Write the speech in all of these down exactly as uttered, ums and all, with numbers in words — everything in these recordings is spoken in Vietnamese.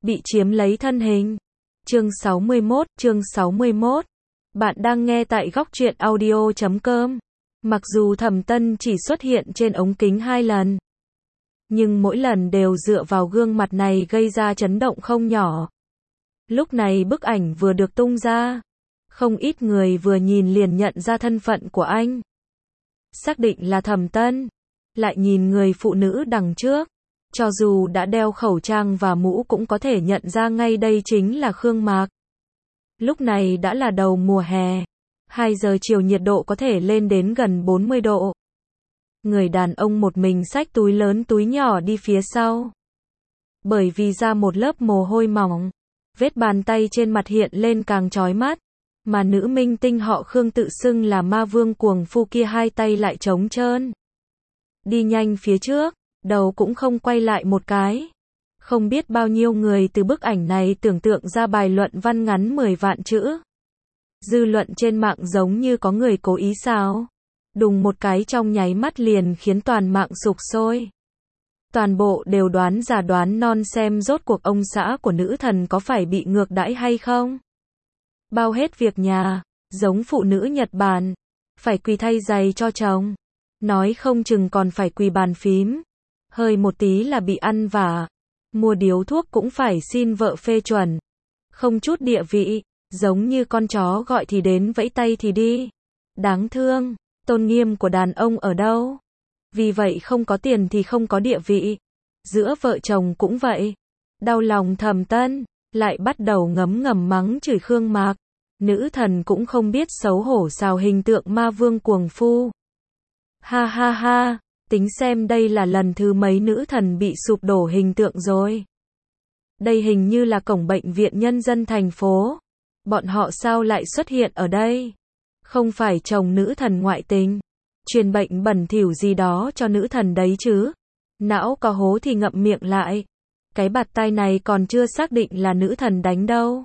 bị chiếm lấy thân hình. Chương sáu mươi mốt, chương sáu mươi mốt. Bạn đang nghe tại góc truyện audio chấm com. Mặc dù Thẩm Tân chỉ xuất hiện trên ống kính hai lần, nhưng mỗi lần đều dựa vào gương mặt này gây ra chấn động không nhỏ. Lúc này bức ảnh vừa được tung ra, không ít người vừa nhìn liền nhận ra thân phận của anh. Xác định là Thẩm Tân, lại nhìn người phụ nữ đằng trước, cho dù đã đeo khẩu trang và mũ cũng có thể nhận ra ngay đây chính là Khương Mạc. Lúc này đã là đầu mùa hè, hai giờ chiều nhiệt độ có thể lên đến gần bốn mươi độ. Người đàn ông một mình xách túi lớn túi nhỏ đi phía sau. Bởi vì ra một lớp mồ hôi mỏng, vết bàn tay trên mặt hiện lên càng chói mắt, mà nữ minh tinh họ Khương tự xưng là ma vương cuồng phu kia hai tay lại trống trơn. Đi nhanh phía trước, đầu cũng không quay lại một cái. Không biết bao nhiêu người từ bức ảnh này tưởng tượng ra bài luận văn ngắn mười vạn chữ. Dư luận trên mạng giống như có người cố ý sao. Đùng một cái trong nháy mắt liền khiến toàn mạng sục sôi. Toàn bộ đều đoán giả đoán non xem rốt cuộc ông xã của nữ thần có phải bị ngược đãi hay không. Bao hết việc nhà, giống phụ nữ Nhật Bản, phải quỳ thay giày cho chồng. Nói không chừng còn phải quỳ bàn phím. Hơi một tí là bị ăn vả. Mua điếu thuốc cũng phải xin vợ phê chuẩn. Không chút địa vị, giống như con chó gọi thì đến vẫy tay thì đi. Đáng thương, tôn nghiêm của đàn ông ở đâu? Vì vậy không có tiền thì không có địa vị. Giữa vợ chồng cũng vậy. Đau lòng Thẩm Tân, lại bắt đầu ngấm ngầm mắng chửi Khương Mạc. Nữ thần cũng không biết xấu hổ xào hình tượng ma vương cuồng phu. Ha ha ha, tính xem đây là lần thứ mấy nữ thần bị sụp đổ hình tượng rồi. Đây hình như là cổng bệnh viện nhân dân thành phố. Bọn họ sao lại xuất hiện ở đây? Không phải chồng nữ thần ngoại tình, truyền bệnh bẩn thỉu gì đó cho nữ thần đấy chứ. Não có hố thì ngậm miệng lại. Cái bạt tai này còn chưa xác định là nữ thần đánh đâu.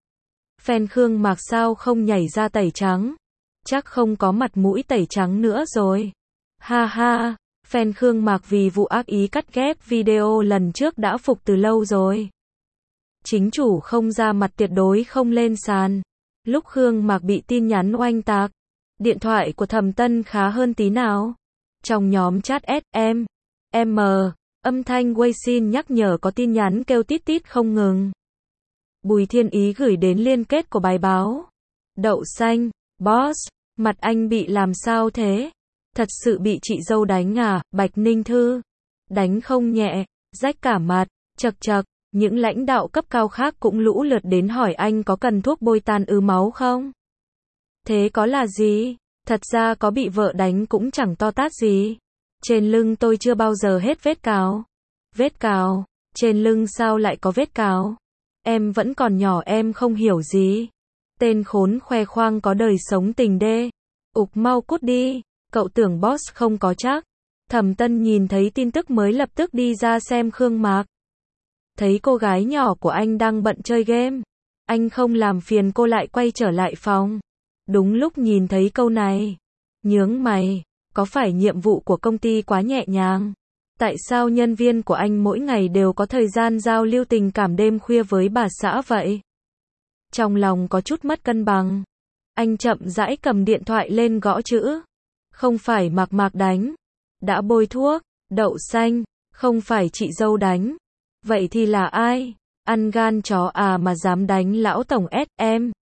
Fan Khương Mạc sao không nhảy ra tẩy trắng? Chắc không có mặt mũi tẩy trắng nữa rồi. Ha ha, fan Khương Mạc vì vụ ác ý cắt ghép video lần trước đã phục từ lâu rồi. Chính chủ không ra mặt tuyệt đối không lên sàn. Lúc Khương Mạc bị tin nhắn oanh tạc, điện thoại của Thẩm Tân khá hơn tí nào. Trong nhóm chat ét em, M, âm thanh Weixin nhắc nhở có tin nhắn kêu tít tít không ngừng. Bùi Thiên Ý gửi đến liên kết của bài báo. Đậu xanh, boss, mặt anh bị làm sao thế? Thật sự bị chị dâu đánh à? Bạch Ninh Thư. Đánh không nhẹ, rách cả mặt, chật chật. Những lãnh đạo cấp cao khác cũng lũ lượt đến hỏi anh có cần thuốc bôi tan ứ máu không? Thế có là gì? Thật ra có bị vợ đánh cũng chẳng to tát gì. Trên lưng tôi chưa bao giờ hết vết cào. Vết cào? Trên lưng sao lại có vết cào? Em vẫn còn nhỏ em không hiểu gì. Tên khốn khoe khoang có đời sống tình đê. Ục mau cút đi, cậu tưởng boss không có chắc. Thẩm Tân nhìn thấy tin tức mới lập tức đi ra xem Khương Mạc. Thấy cô gái nhỏ của anh đang bận chơi game. Anh không làm phiền cô lại quay trở lại phòng. Đúng lúc nhìn thấy câu này. Nhướng mày, có phải nhiệm vụ của công ty quá nhẹ nhàng? Tại sao nhân viên của anh mỗi ngày đều có thời gian giao lưu tình cảm đêm khuya với bà xã vậy? Trong lòng có chút mất cân bằng. Anh chậm rãi cầm điện thoại lên gõ chữ. Không phải Mạc Mạc đánh. Đã bôi thuốc, đậu xanh, không phải chị dâu đánh. Vậy thì là ai? Ăn gan chó à mà dám đánh lão tổng ét em.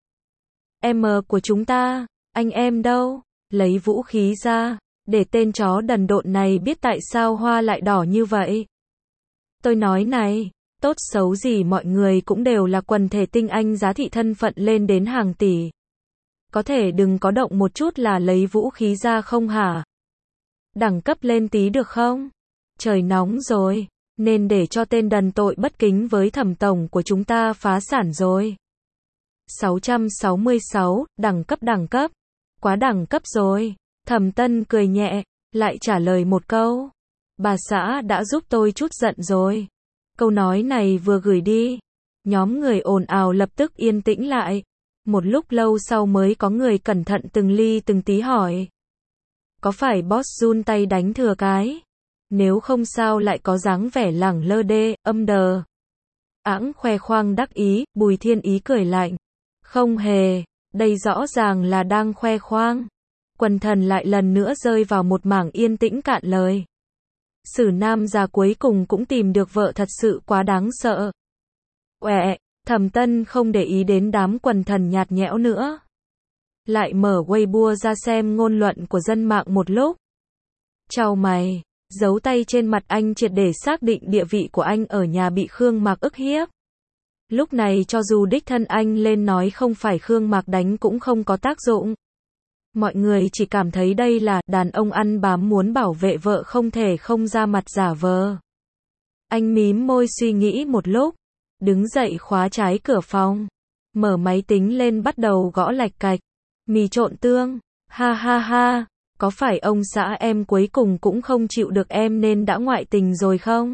M của chúng ta, anh em đâu? Lấy vũ khí ra, để tên chó đần độn này biết tại sao hoa lại đỏ như vậy. Tôi nói này, tốt xấu gì mọi người cũng đều là quần thể tinh anh giá trị thân phận lên đến hàng tỷ. Có thể đừng có động một chút là lấy vũ khí ra không hả? Đẳng cấp lên tí được không? Trời nóng rồi. Nên để cho tên đần tội bất kính với Thẩm tổng của chúng ta phá sản rồi. sáu trăm sáu mươi sáu, đẳng cấp đẳng cấp. Quá đẳng cấp rồi. Thẩm Tân cười nhẹ, lại trả lời một câu. Bà xã đã giúp tôi chút giận rồi. Câu nói này vừa gửi đi. Nhóm người ồn ào lập tức yên tĩnh lại. Một lúc lâu sau mới có người cẩn thận từng ly từng tí hỏi. Có phải boss run tay đánh thừa cái? Nếu không sao lại có dáng vẻ lẳng lơ đê, âm đờ. ẵng khoe khoang đắc ý, Bùi Thiên Ý cười lạnh. Không hề, đây rõ ràng là đang khoe khoang. Quần thần lại lần nữa rơi vào một mảng yên tĩnh cạn lời. Sử nam già cuối cùng cũng tìm được vợ thật sự quá đáng sợ. Uẹ, Thẩm Tân không để ý đến đám quần thần nhạt nhẽo nữa. Lại mở Weibo ra xem ngôn luận của dân mạng một lúc. Chau mày, giấu tay trên mặt anh triệt để xác định địa vị của anh ở nhà bị Khương Mạc ức hiếp. Lúc này cho dù đích thân anh lên nói không phải Khương Mạc đánh cũng không có tác dụng. Mọi người chỉ cảm thấy đây là đàn ông ăn bám muốn bảo vệ vợ không thể không ra mặt giả vờ. Anh mím môi suy nghĩ một lúc, đứng dậy khóa trái cửa phòng, mở máy tính lên bắt đầu gõ lạch cạch. Mì trộn tương, ha ha ha, có phải ông xã em cuối cùng cũng không chịu được em nên đã ngoại tình rồi không?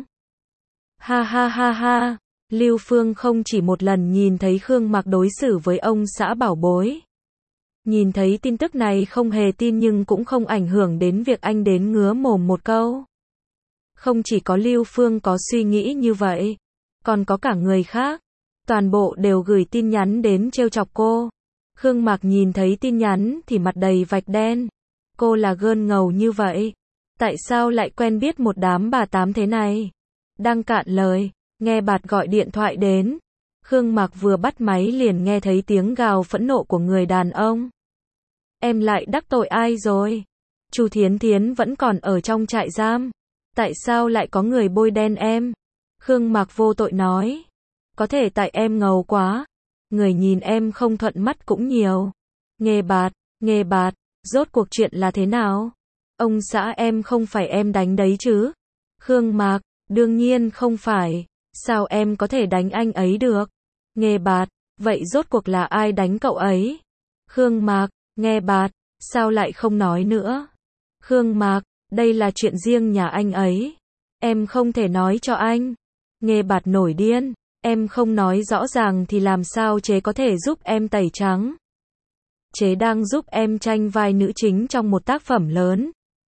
Ha ha ha ha, Lưu Phương không chỉ một lần nhìn thấy Khương Mạc đối xử với ông xã bảo bối. Nhìn thấy tin tức này không hề tin nhưng cũng không ảnh hưởng đến việc anh đến ngứa mồm một câu. Không chỉ có Lưu Phương có suy nghĩ như vậy, còn có cả người khác. Toàn bộ đều gửi tin nhắn đến trêu chọc cô. Khương Mạc nhìn thấy tin nhắn thì mặt đầy vạch đen. Cô là gơn ngầu như vậy. Tại sao lại quen biết một đám bà tám thế này? Đang cạn lời, nghe Bạt gọi điện thoại đến. Khương Mạc vừa bắt máy liền nghe thấy tiếng gào phẫn nộ của người đàn ông. Em lại đắc tội ai rồi? Chu Thiến Thiến vẫn còn ở trong trại giam. Tại sao lại có người bôi đen em? Khương Mạc vô tội nói. Có thể tại em ngầu quá. Người nhìn em không thuận mắt cũng nhiều. Nghe Bạt, nghe Bạt, rốt cuộc chuyện là thế nào? Ông xã em không phải em đánh đấy chứ? Khương Mạc, đương nhiên không phải. Sao em có thể đánh anh ấy được? Nghe Bạt, vậy rốt cuộc là ai đánh cậu ấy? Khương Mạc, nghe Bạt, sao lại không nói nữa? Khương Mạc, đây là chuyện riêng nhà anh ấy. Em không thể nói cho anh. Nghe Bạt nổi điên. Em không nói rõ ràng thì làm sao chế có thể giúp em tẩy trắng? Chế đang giúp em tranh vai nữ chính trong một tác phẩm lớn.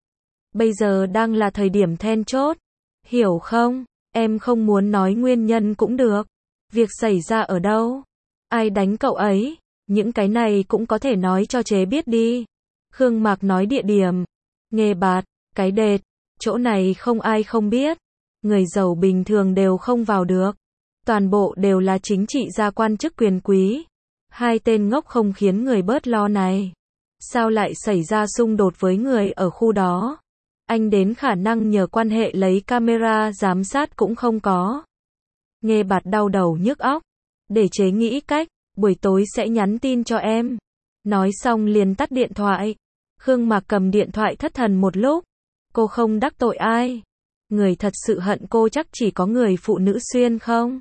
Bây giờ đang là thời điểm then chốt. Hiểu không? Em không muốn nói nguyên nhân cũng được. Việc xảy ra ở đâu? Ai đánh cậu ấy? Những cái này cũng có thể nói cho chế biết đi. Khương Mạc nói địa điểm. Nghe Bạt, cái đệt. Chỗ này không ai không biết. Người giàu bình thường đều không vào được. Toàn bộ đều là chính trị gia quan chức quyền quý. Hai tên ngốc không khiến người bớt lo này. Sao lại xảy ra xung đột với người ở khu đó? Anh đến khả năng nhờ quan hệ lấy camera giám sát cũng không có. Nghe Bạt đau đầu nhức óc. Để chế nghĩ cách, buổi tối sẽ nhắn tin cho em. Nói xong liền tắt điện thoại. Khương Mạc cầm điện thoại thất thần một lúc. Cô không đắc tội ai. Người thật sự hận cô chắc chỉ có người phụ nữ xuyên không?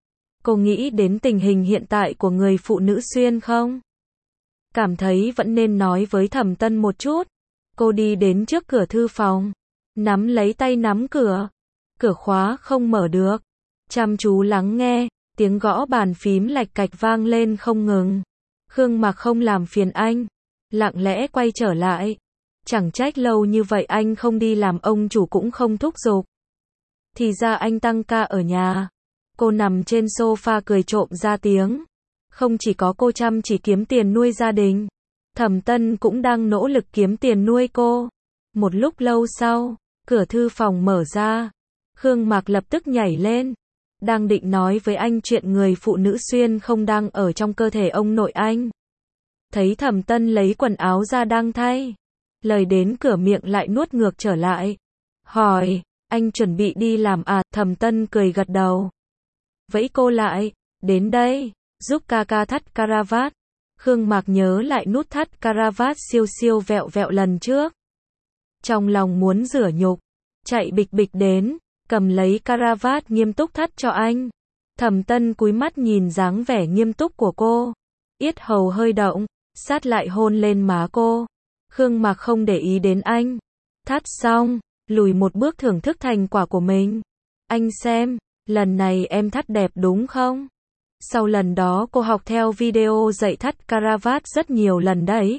Cô nghĩ đến tình hình hiện tại của người phụ nữ xuyên không? Cảm thấy vẫn nên nói với Thẩm Tân một chút. Cô đi đến trước cửa thư phòng. Nắm lấy tay nắm cửa. Cửa khóa không mở được. Chăm chú lắng nghe. Tiếng gõ bàn phím lạch cạch vang lên không ngừng. Khương Mạc không làm phiền anh. Lặng lẽ quay trở lại. Chẳng trách lâu như vậy anh không đi làm ông chủ cũng không thúc giục. Thì ra anh tăng ca ở nhà. Cô nằm trên sofa cười trộm ra tiếng. Không chỉ có cô chăm chỉ kiếm tiền nuôi gia đình. Thẩm Tân cũng đang nỗ lực kiếm tiền nuôi cô. Một lúc lâu sau, cửa thư phòng mở ra. Khương Mạc lập tức nhảy lên. Đang định nói với anh chuyện người phụ nữ xuyên không đang ở trong cơ thể ông nội anh. Thấy Thẩm Tân lấy quần áo ra đang thay. Lời đến cửa miệng lại nuốt ngược trở lại. Hỏi, anh chuẩn bị đi làm à? Thẩm Tân cười gật đầu. Vẫy cô lại, đến đây, giúp ca ca thắt caravat. Khương Mạc nhớ lại nút thắt caravat siêu siêu vẹo vẹo lần trước. Trong lòng muốn rửa nhục, chạy bịch bịch đến, cầm lấy caravat nghiêm túc thắt cho anh. Thẩm Tân cúi mắt nhìn dáng vẻ nghiêm túc của cô. Yết hầu hơi động, sát lại hôn lên má cô. Khương Mạc không để ý đến anh. Thắt xong, lùi một bước thưởng thức thành quả của mình. Anh xem, lần này em thắt đẹp đúng không? Sau lần đó cô học theo video dạy thắt caravat rất nhiều lần đấy.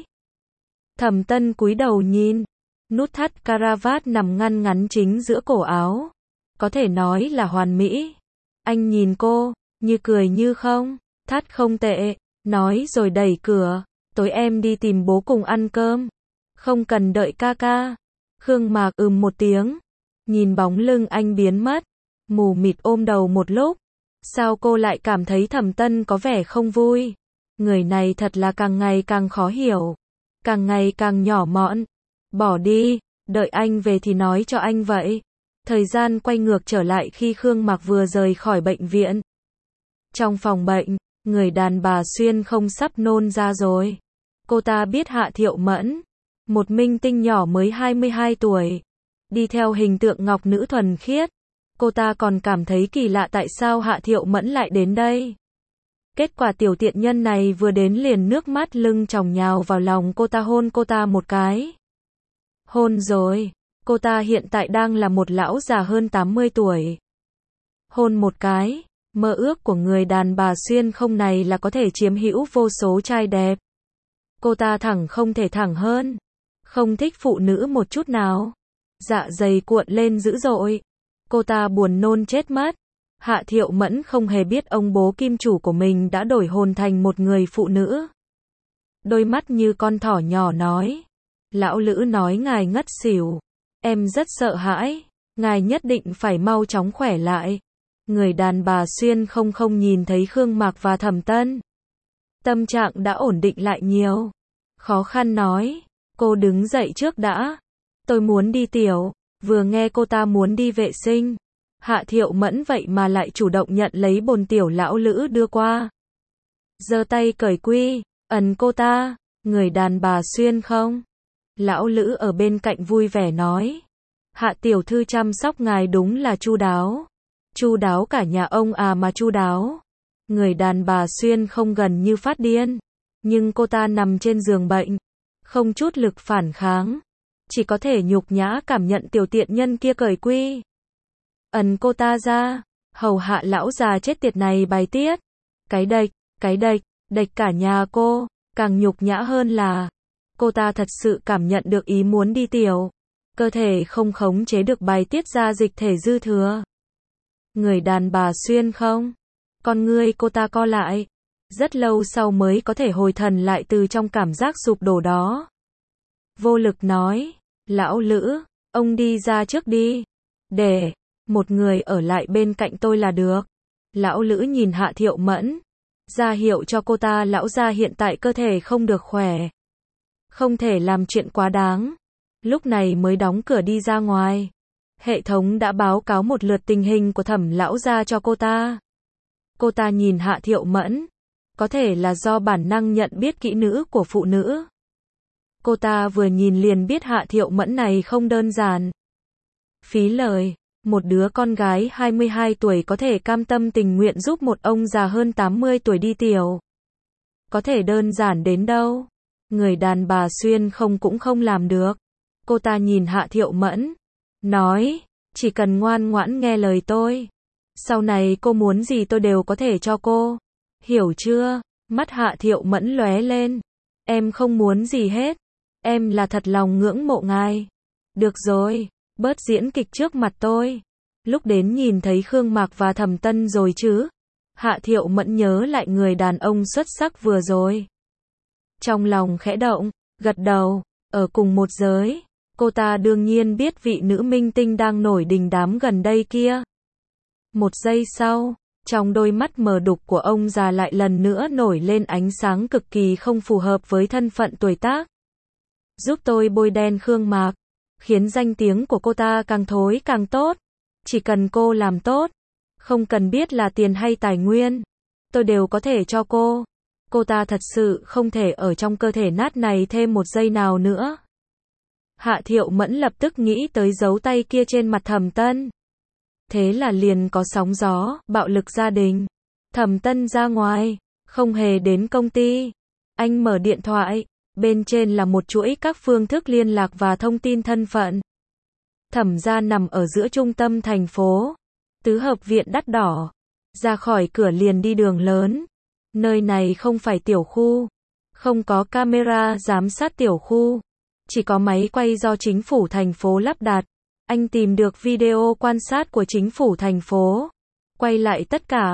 Thẩm Tân cúi đầu nhìn. Nút thắt caravat nằm ngăn ngắn chính giữa cổ áo. Có thể nói là hoàn mỹ. Anh nhìn cô, như cười như không, thắt không tệ, nói rồi đẩy cửa, tối em đi tìm bố cùng ăn cơm, không cần đợi ca ca. Khương Mạc ừm một tiếng, nhìn bóng lưng anh biến mất, mù mịt ôm đầu một lúc, sao cô lại cảm thấy Thẩm Tân có vẻ không vui, người này thật là càng ngày càng khó hiểu, càng ngày càng nhỏ mọn, bỏ đi, đợi anh về thì nói cho anh vậy. Thời gian quay ngược trở lại khi Khương Mạc vừa rời khỏi bệnh viện. Trong phòng bệnh, người đàn bà xuyên không sắp nôn ra rồi. Cô ta biết Hạ Thiệu Mẫn, một minh tinh nhỏ mới hai mươi hai tuổi, đi theo hình tượng ngọc nữ thuần khiết. Cô ta còn cảm thấy kỳ lạ tại sao Hạ Thiệu Mẫn lại đến đây. Kết quả tiểu tiện nhân này vừa đến liền nước mắt lưng tròng nhào vào lòng cô ta hôn cô ta một cái. Hôn rồi, cô ta hiện tại đang là một lão già hơn tám mươi tuổi. Hôn một cái, mơ ước của người đàn bà xuyên không này là có thể chiếm hữu vô số trai đẹp. Cô ta thẳng không thể thẳng hơn, không thích phụ nữ một chút nào. Dạ dày cuộn lên dữ dội, cô ta buồn nôn chết mất. Hạ Thiệu Mẫn không hề biết ông bố kim chủ của mình đã đổi hồn thành một người phụ nữ. Đôi mắt như con thỏ nhỏ nói, lão Lữ nói ngài ngất xỉu, em rất sợ hãi, ngài nhất định phải mau chóng khỏe lại. Người đàn bà xuyên không không nhìn thấy Khương Mạc và Thẩm Tân. Tâm trạng đã ổn định lại nhiều. Khó khăn nói, cô đứng dậy trước đã. Tôi muốn đi tiểu, vừa nghe cô ta muốn đi vệ sinh. Hạ Thiệu Mẫn vậy mà lại chủ động nhận lấy bồn tiểu lão Lữ đưa qua. Giơ tay cởi quy, ấn cô ta, người đàn bà xuyên không. Lão Lữ ở bên cạnh vui vẻ nói, Hạ tiểu thư chăm sóc ngài đúng là chu đáo. Chu đáo cả nhà ông à mà chu đáo. Người đàn bà xuyên không gần như phát điên, nhưng cô ta nằm trên giường bệnh, không chút lực phản kháng, chỉ có thể nhục nhã cảm nhận tiểu tiện nhân kia cởi quy. Ấn cô ta ra, hầu hạ lão già chết tiệt này bài tiết. Cái đệch, cái đệch, đệch cả nhà cô, càng nhục nhã hơn là cô ta thật sự cảm nhận được ý muốn đi tiểu, cơ thể không khống chế được bài tiết ra dịch thể dư thừa. Người đàn bà xuyên không, con ngươi cô ta co lại, rất lâu sau mới có thể hồi thần lại từ trong cảm giác sụp đổ đó. Vô lực nói, lão Lữ, ông đi ra trước đi, để một người ở lại bên cạnh tôi là được. Lão Lữ nhìn Hạ Thiệu Mẫn, ra hiệu cho cô ta lão gia hiện tại cơ thể không được khỏe, không thể làm chuyện quá đáng, lúc này mới đóng cửa đi ra ngoài. Hệ thống đã báo cáo một lượt tình hình của Thẩm lão gia cho cô ta. Cô ta nhìn Hạ Thiệu Mẫn, có thể là do bản năng nhận biết kỹ nữ của phụ nữ. Cô ta vừa nhìn liền biết Hạ Thiệu Mẫn này không đơn giản. Phí lời, một đứa con gái hai mươi hai tuổi có thể cam tâm tình nguyện giúp một ông già hơn tám mươi tuổi đi tiểu. Có thể đơn giản đến đâu. Người đàn bà xuyên không cũng không làm được. Cô ta nhìn Hạ Thiệu Mẫn, nói, chỉ cần ngoan ngoãn nghe lời tôi, sau này cô muốn gì tôi đều có thể cho cô. Hiểu chưa? Mắt Hạ Thiệu Mẫn lóe lên. Em không muốn gì hết. Em là thật lòng ngưỡng mộ ngài. Được rồi, bớt diễn kịch trước mặt tôi. Lúc đến nhìn thấy Khương Mạc và Thẩm Tân rồi chứ. Hạ Thiệu Mẫn nhớ lại người đàn ông xuất sắc vừa rồi. Trong lòng khẽ động, gật đầu, ở cùng một giới. Cô ta đương nhiên biết vị nữ minh tinh đang nổi đình đám gần đây kia. Một giây sau, trong đôi mắt mờ đục của ông già lại lần nữa nổi lên ánh sáng cực kỳ không phù hợp với thân phận tuổi tác. Giúp tôi bôi đen Khương Mạc, khiến danh tiếng của cô ta càng thối càng tốt. Chỉ cần cô làm tốt, không cần biết là tiền hay tài nguyên, tôi đều có thể cho cô. Cô ta thật sự không thể ở trong cơ thể nát này thêm một giây nào nữa. Hạ Thiệu Mẫn lập tức nghĩ tới dấu tay kia trên mặt Thẩm Tân. Thế là liền có sóng gió, bạo lực gia đình. Thẩm Tân ra ngoài, không hề đến công ty. Anh mở điện thoại, bên trên là một chuỗi các phương thức liên lạc và thông tin thân phận. Thẩm gia nằm ở giữa trung tâm thành phố, tứ hợp viện đắt đỏ. Ra khỏi cửa liền đi đường lớn. Nơi này không phải tiểu khu, không có camera giám sát tiểu khu, chỉ có máy quay do chính phủ thành phố lắp đặt. Anh tìm được video quan sát của chính phủ thành phố, quay lại tất cả,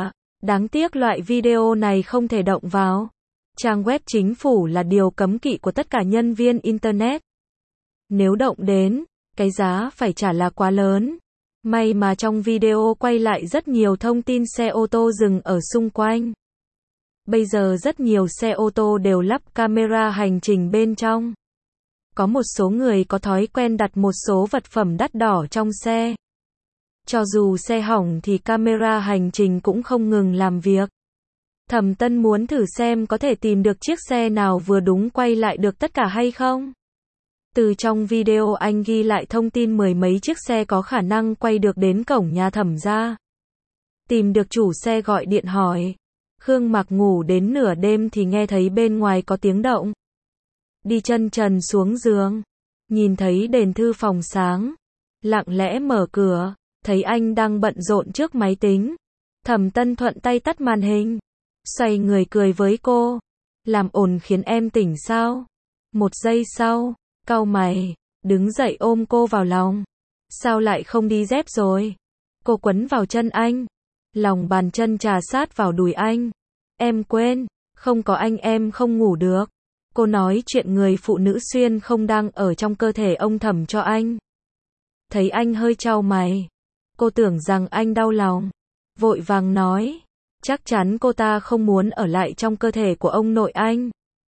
Đáng tiếc loại video này không thể động vào trang web chính phủ là điều cấm kỵ của tất cả nhân viên Internet. Nếu động đến, cái giá phải trả là quá lớn. May mà trong video quay lại rất nhiều thông tin xe ô tô dừng ở xung quanh. Bây giờ rất nhiều xe ô tô đều lắp camera hành trình bên trong. Có một số người có thói quen đặt một số vật phẩm đắt đỏ trong xe. Cho dù xe hỏng thì camera hành trình cũng không ngừng làm việc. Thẩm Tân muốn thử xem có thể tìm được chiếc xe nào vừa đúng quay lại được tất cả hay không. Từ trong video anh ghi lại thông tin mười mấy chiếc xe có khả năng quay được đến cổng nhà Thẩm gia. Tìm được chủ xe gọi điện hỏi. Khương Mặc ngủ đến nửa đêm thì nghe thấy bên ngoài có tiếng động. Đi chân trần xuống giường. Nhìn thấy đèn thư phòng sáng. Lặng lẽ mở cửa. Thấy anh đang bận rộn trước máy tính. Thẩm Tân thuận tay tắt màn hình. Xoay người cười với cô. Làm ồn khiến em tỉnh sao? Một giây sau. Cau mày. Đứng dậy ôm cô vào lòng. Sao lại không đi dép rồi? Cô quấn vào chân anh. Lòng bàn chân trà sát vào đùi anh. Em quên. Không có anh em không ngủ được. Cô nói chuyện người phụ nữ xuyên không đang ở trong cơ thể ông Thẩm cho anh. Thấy anh hơi chau mày. Cô tưởng rằng anh đau lòng. Vội vàng nói. Chắc chắn cô ta không muốn ở lại trong cơ thể của ông nội anh.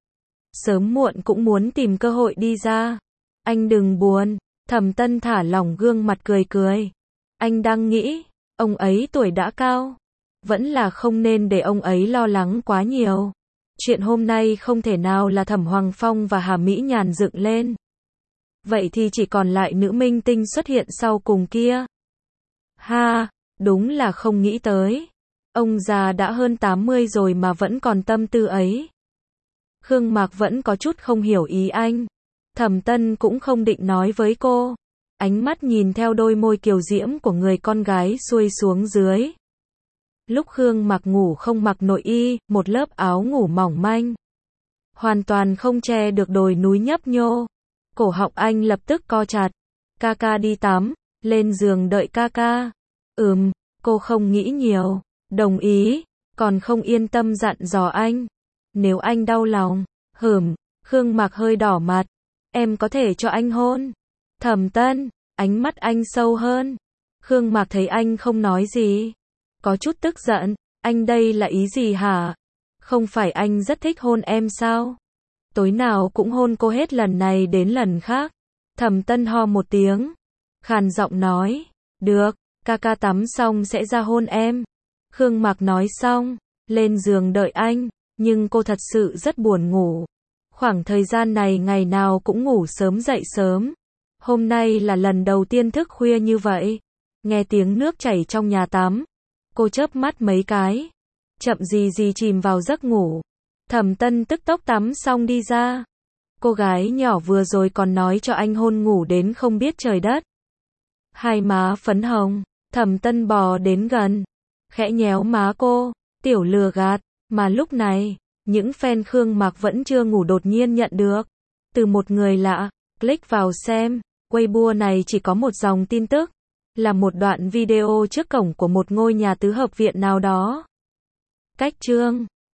Sớm muộn cũng muốn tìm cơ hội đi ra. Anh đừng buồn. Thẩm Tân thả lỏng gương mặt cười cười. Anh đang nghĩ. Ông ấy tuổi đã cao. Vẫn là không nên để ông ấy lo lắng quá nhiều. Chuyện hôm nay không thể nào là Thẩm Hoàng Phong và Hà Mỹ Nhàn dựng lên. Vậy thì chỉ còn lại nữ minh tinh xuất hiện sau cùng kia. Ha, đúng là không nghĩ tới. Ông già đã hơn tám mươi rồi mà vẫn còn tâm tư ấy. Khương Mạc vẫn có chút không hiểu ý anh. Thẩm Tân cũng không định nói với cô. Ánh mắt nhìn theo đôi môi kiều diễm của người con gái xuôi xuống dưới. Lúc Khương Mạc ngủ không mặc nội y, một lớp áo ngủ mỏng manh. Hoàn toàn không che được đồi núi nhấp nhô. Cổ họng anh lập tức co chặt. Ca ca đi tắm, lên giường đợi ca ca. Ừm, cô không nghĩ nhiều. Đồng ý, còn không yên tâm dặn dò anh. Nếu anh đau lòng, hửm, Khương Mạc hơi đỏ mặt. Em có thể cho anh hôn. Thẩm Tân, ánh mắt anh sâu hơn. Khương Mạc thấy anh không nói gì. Có chút tức giận, anh đây là ý gì hả? Không phải anh rất thích hôn em sao? Tối nào cũng hôn cô hết lần này đến lần khác. Thẩm Tân ho một tiếng. Khàn giọng nói, được, ca ca tắm xong sẽ ra hôn em. Khương Mạc nói xong, lên giường đợi anh, nhưng cô thật sự rất buồn ngủ. Khoảng thời gian này ngày nào cũng ngủ sớm dậy sớm. Hôm nay là lần đầu tiên thức khuya như vậy. Nghe tiếng nước chảy trong nhà tắm. Cô chớp mắt mấy cái. Chậm gì gì chìm vào giấc ngủ. Thẩm Tân tức tốc tắm xong đi ra. Cô gái nhỏ vừa rồi còn nói cho anh hôn ngủ đến không biết trời đất. Hai má phấn hồng. Thẩm Tân bò đến gần. Khẽ nhéo má cô. Tiểu lừa gạt. Mà lúc này, những fan Khương Mạc vẫn chưa ngủ đột nhiên nhận được. Từ một người lạ. Click vào xem. Weibo này chỉ có một dòng tin tức. Là một đoạn video trước cổng của một ngôi nhà tứ hợp viện nào đó. Cách chương